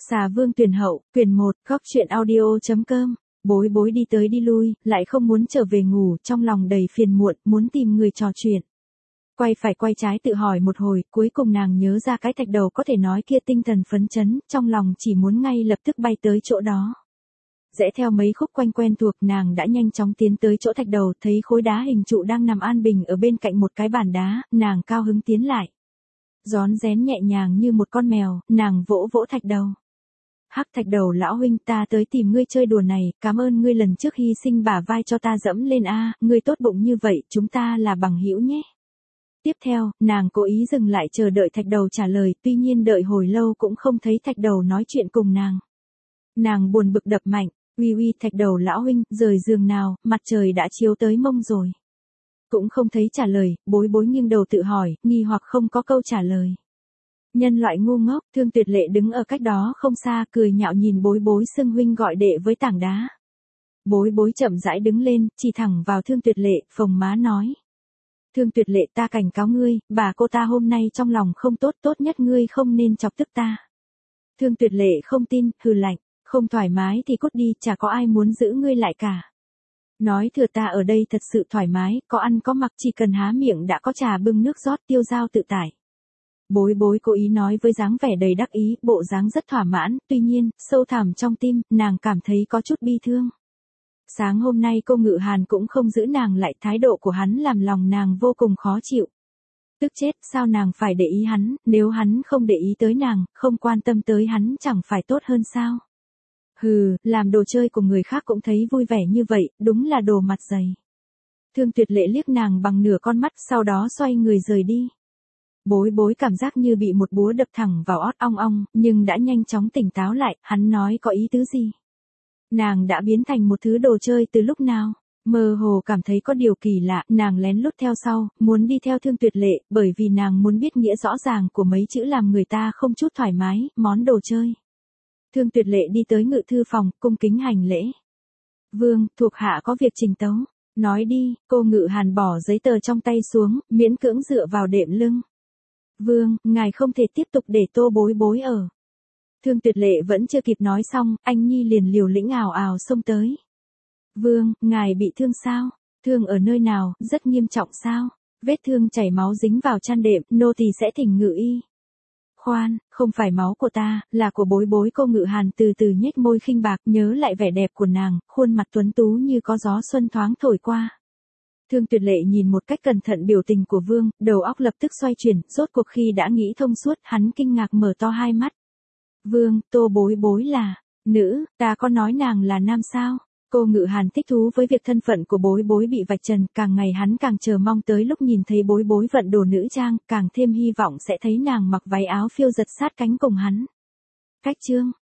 Xà Vương tuyển hậu, quyển 1, góc truyện audio.com. Bối bối đi tới đi lui, lại không muốn trở về ngủ, trong lòng đầy phiền muộn, muốn tìm người trò chuyện. Quay phải quay trái tự hỏi một hồi, cuối cùng nàng nhớ ra cái thạch đầu có thể nói kia, tinh thần phấn chấn, trong lòng chỉ muốn ngay lập tức bay tới chỗ đó. Rẽ theo mấy khúc quanh quen thuộc, nàng đã nhanh chóng tiến tới chỗ thạch đầu, thấy khối đá hình trụ đang nằm an bình ở bên cạnh một cái bàn đá, nàng cao hứng tiến lại. Rón rén nhẹ nhàng như một con mèo, nàng vỗ vỗ thạch đầu. Hắc thạch đầu lão huynh, ta tới tìm ngươi chơi đùa này, cảm ơn ngươi lần trước hy sinh bả vai cho ta dẫm lên a, ngươi tốt bụng như vậy, chúng ta là bằng hữu nhé. Tiếp theo, nàng cố ý dừng lại chờ đợi thạch đầu trả lời, tuy nhiên đợi hồi lâu cũng không thấy thạch đầu nói chuyện cùng nàng. Nàng buồn bực đập mạnh, uy thạch đầu lão huynh, rời giường nào, mặt trời đã chiếu tới mông rồi. Cũng không thấy trả lời, bối bối nghiêng đầu tự hỏi, nghi hoặc không có câu trả lời. Nhân loại ngu ngốc, Thương Tuyệt Lệ đứng ở cách đó không xa, cười nhạo nhìn bối bối xưng huynh gọi đệ với tảng đá. Bối bối chậm rãi đứng lên, chỉ thẳng vào Thương Tuyệt Lệ, phồng má nói. Thương Tuyệt Lệ, ta cảnh cáo ngươi, bà cô ta hôm nay trong lòng không tốt, tốt nhất ngươi không nên chọc tức ta. Thương Tuyệt Lệ không tin, hừ lạnh, không thoải mái thì cút đi, chả có ai muốn giữ ngươi lại cả. Nói thừa ta ở đây thật sự thoải mái, có ăn có mặc, chỉ cần há miệng đã có trà bưng nước rót, tiêu dao tự tại. Bối bối cố ý nói với dáng vẻ đầy đắc ý, bộ dáng rất thỏa mãn, tuy nhiên, sâu thẳm trong tim, nàng cảm thấy có chút bi thương. Sáng hôm nay cô Ngự Hàn cũng không giữ nàng lại, thái độ của hắn làm lòng nàng vô cùng khó chịu. Tức chết, sao nàng phải để ý hắn, nếu hắn không để ý tới nàng, không quan tâm tới hắn chẳng phải tốt hơn sao? Hừ, làm đồ chơi của người khác cũng thấy vui vẻ như vậy, đúng là đồ mặt dày. Thương Tuyệt Lệ liếc nàng bằng nửa con mắt, sau đó xoay người rời đi. Bối bối cảm giác như bị một búa đập thẳng vào ót, ong ong, nhưng đã nhanh chóng tỉnh táo lại, hắn nói có ý tứ gì? Nàng đã biến thành một thứ đồ chơi từ lúc nào? Mơ hồ cảm thấy có điều kỳ lạ, nàng lén lút theo sau, muốn đi theo Thương Tuyệt Lệ, bởi vì nàng muốn biết nghĩa rõ ràng của mấy chữ làm người ta không chút thoải mái, món đồ chơi. Thương Tuyệt Lệ đi tới ngự thư phòng, cung kính hành lễ. Vương, thuộc hạ có việc trình tấu. Nói đi, cô Ngự Hàn bỏ giấy tờ trong tay xuống, miễn cưỡng dựa vào đệm lưng. Vương, ngài không thể tiếp tục để tô bối bối ở. Thương Tuyệt Lệ vẫn chưa kịp nói xong, anh nhi liền liều lĩnh ào ào xông tới. Vương, ngài bị thương sao? Thương ở nơi nào, rất nghiêm trọng sao? Vết thương chảy máu dính vào chăn đệm, nô tỳ sẽ thỉnh ngự y. Khoan, không phải máu của ta, là của bối bối. Cô Ngự Hàn từ từ nhếch môi khinh bạc, nhớ lại vẻ đẹp của nàng, khuôn mặt tuấn tú như có gió xuân thoáng thổi qua. Thương Tuyệt Lệ nhìn một cách cẩn thận biểu tình của Vương, đầu óc lập tức xoay chuyển, rốt cuộc khi đã nghĩ thông suốt, hắn kinh ngạc mở to hai mắt. Vương, tô bối bối là nữ, ta có nói nàng là nam sao? Cô Ngự Hàn thích thú với việc thân phận của bối bối bị vạch trần, càng ngày hắn càng chờ mong tới lúc nhìn thấy bối bối vận đồ nữ trang, càng thêm hy vọng sẽ thấy nàng mặc váy áo phiêu giật sát cánh cùng hắn. Cách chương